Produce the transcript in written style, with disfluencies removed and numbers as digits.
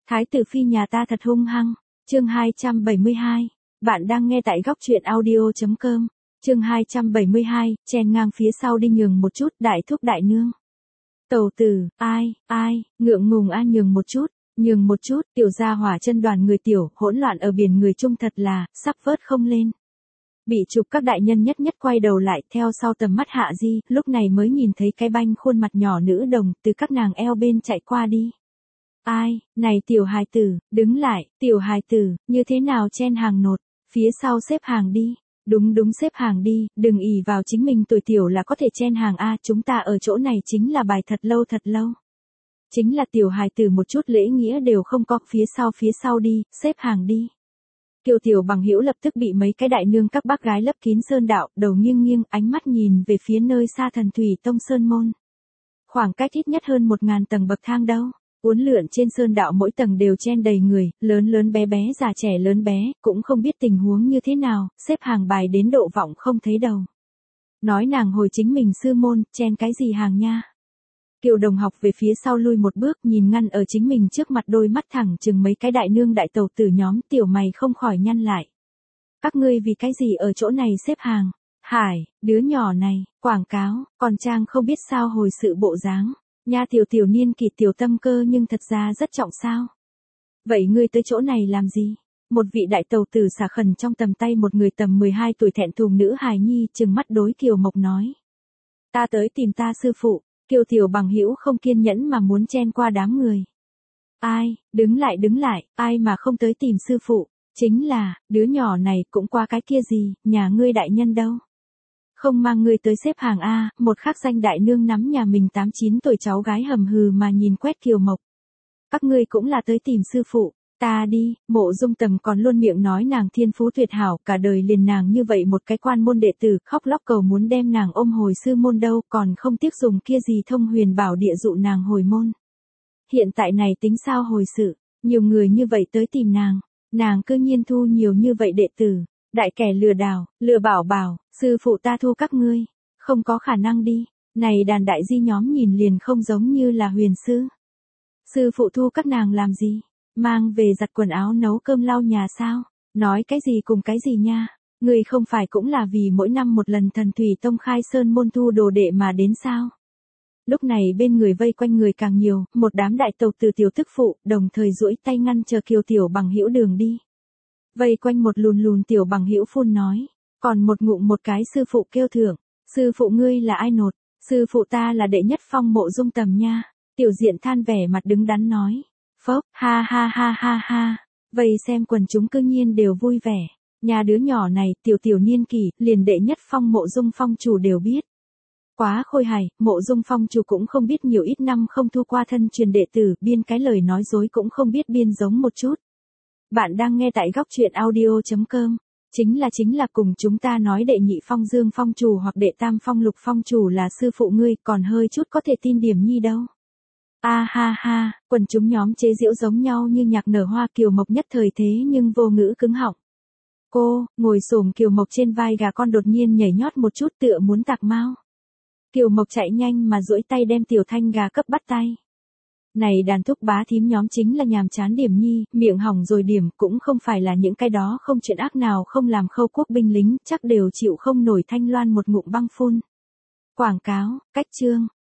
Thái tử phi nhà ta thật hung hăng. Chương 272. Bạn đang nghe tại góc truyện audio.com. Chương 272, chen ngang phía sau đi nhường một chút, đại thúc đại nương. Tẩu tử, ai, ngượng ngùng nhường một chút, tiểu gia hỏa chân đoàn người tiểu, hỗn loạn ở biển người chung thật là, sắp vớt không lên. Bị chụp các đại nhân nhất quay đầu lại theo sau tầm mắt Hạ Di, lúc này mới nhìn thấy cái banh khuôn mặt nhỏ nữ đồng từ các nàng eo bên chạy qua đi. Ai, này tiểu hài tử, đứng lại, tiểu hài tử, như thế nào chen hàng nột, phía sau xếp hàng đi. Đúng xếp hàng đi, đừng ỷ vào chính mình tuổi tiểu là có thể chen hàng chúng ta ở chỗ này chính là bài thật lâu. Chính là tiểu hài tử một chút lễ nghĩa đều không có, phía sau đi, xếp hàng đi. Kiều Tiểu Bằng Hữu lập tức bị mấy cái đại nương các bác gái lấp kín sơn đạo, đầu nghiêng, ánh mắt nhìn về phía nơi xa Thần Thủy Tông sơn môn. Khoảng cách ít nhất hơn 1000 tầng bậc thang đâu. Uốn lượn trên sơn đạo mỗi tầng đều chen đầy người, lớn bé, già trẻ lớn bé, cũng không biết tình huống như thế nào, xếp hàng bài đến độ vọng không thấy đầu. Nói nàng hồi chính mình sư môn, chen cái gì hàng nha. Kiều Đồng học về phía sau lui một bước, nhìn ngăn ở chính mình trước mặt, đôi mắt thẳng chừng mấy cái đại nương đại tẩu tử nhóm, tiểu mày không khỏi nhăn lại. Các ngươi vì cái gì ở chỗ này xếp hàng? Hải, đứa nhỏ này, quảng cáo, còn trang không biết sao hồi sự bộ dáng. Nha tiểu niên kỳ tiểu tâm cơ nhưng thật ra rất trọng sao. Vậy ngươi tới chỗ này làm gì? Một vị đại tẩu tử xả khẩn trong tầm tay một người tầm 12 tuổi thẹn thùng nữ hài nhi, trừng mắt đối Kiều Mộc nói. Ta tới tìm ta sư phụ. Kiều Tiểu Bằng Hữu không kiên nhẫn mà muốn chen qua đám người. Ai, đứng lại, ai mà không tới tìm sư phụ, chính là, đứa nhỏ này cũng qua cái kia gì, nhà ngươi đại nhân đâu. Không mang ngươi tới xếp hàng một khắc danh đại nương nắm nhà mình 8-9 tuổi cháu gái hầm hừ mà nhìn quét Kiều Mộc. Các ngươi cũng là tới tìm sư phụ, ta đi, Mộ Dung Tầm còn luôn miệng nói nàng thiên phú tuyệt hảo, cả đời liền nàng như vậy một cái quan môn đệ tử, khóc lóc cầu muốn đem nàng ôm hồi sư môn đâu, còn không tiếc dùng kia gì thông huyền bảo địa dụ nàng hồi môn. Hiện tại này tính sao hồi sự, nhiều người như vậy tới tìm nàng cư nhiên thu nhiều như vậy đệ tử, đại kẻ lừa đảo, lừa bảo, sư phụ ta thu các ngươi, không có khả năng đi, này đàn đại di nhóm nhìn liền không giống như là huyền sư. Sư phụ thu các nàng làm gì? Mang về giặt quần áo nấu cơm lau nhà sao? Nói cái gì cùng cái gì nha? Người không phải cũng là vì mỗi năm một lần Thần Thủy Tông khai sơn môn thu đồ đệ mà đến sao? Lúc này bên người vây quanh người càng nhiều, một đám đại tộc từ tiểu thức phụ, đồng thời duỗi tay ngăn chờ Kiều Tiểu Bằng Hữu đường đi. Vây quanh một lùn Tiểu Bằng Hữu phun nói, còn một ngụm một cái sư phụ kêu thưởng, sư phụ ngươi là ai nột? Sư phụ ta là đệ nhất phong Mộ Dung Tầm nha. Tiểu Diện than vẻ mặt đứng đắn nói. Phốc, ha, vậy xem quần chúng cư nhiên đều vui vẻ. Nhà đứa nhỏ này, tiểu niên kỷ, liền đệ nhất phong Mộ Dung phong chủ đều biết. Quá khôi hài, Mộ Dung phong chủ cũng không biết nhiều ít năm không thu qua thân truyền đệ tử, biên cái lời nói dối cũng không biết biên giống một chút. Bạn đang nghe tại góc truyện audio.com. Chính là cùng chúng ta nói đệ nhị phong Dương phong chủ hoặc đệ tam phong Lục phong chủ là sư phụ ngươi, còn hơi chút có thể tin điểm nhi đâu. Ha, quần chúng nhóm chế giễu giống nhau như nhạc nở hoa. Kiều Mộc nhất thời thế nhưng vô ngữ cứng họng. Cô, ngồi xổm Kiều Mộc trên vai gà con đột nhiên nhảy nhót một chút tựa muốn tạc mau. Kiều Mộc chạy nhanh mà duỗi tay đem tiểu thanh gà cấp bắt tay. Này đàn thúc bá thím nhóm chính là nhàm chán điểm nhi, miệng hỏng rồi điểm, cũng không phải là những cái đó không chuyện ác nào không làm khâu quốc binh lính, chắc đều chịu không nổi thanh loan một ngụm băng phun. Quảng cáo, cách chương.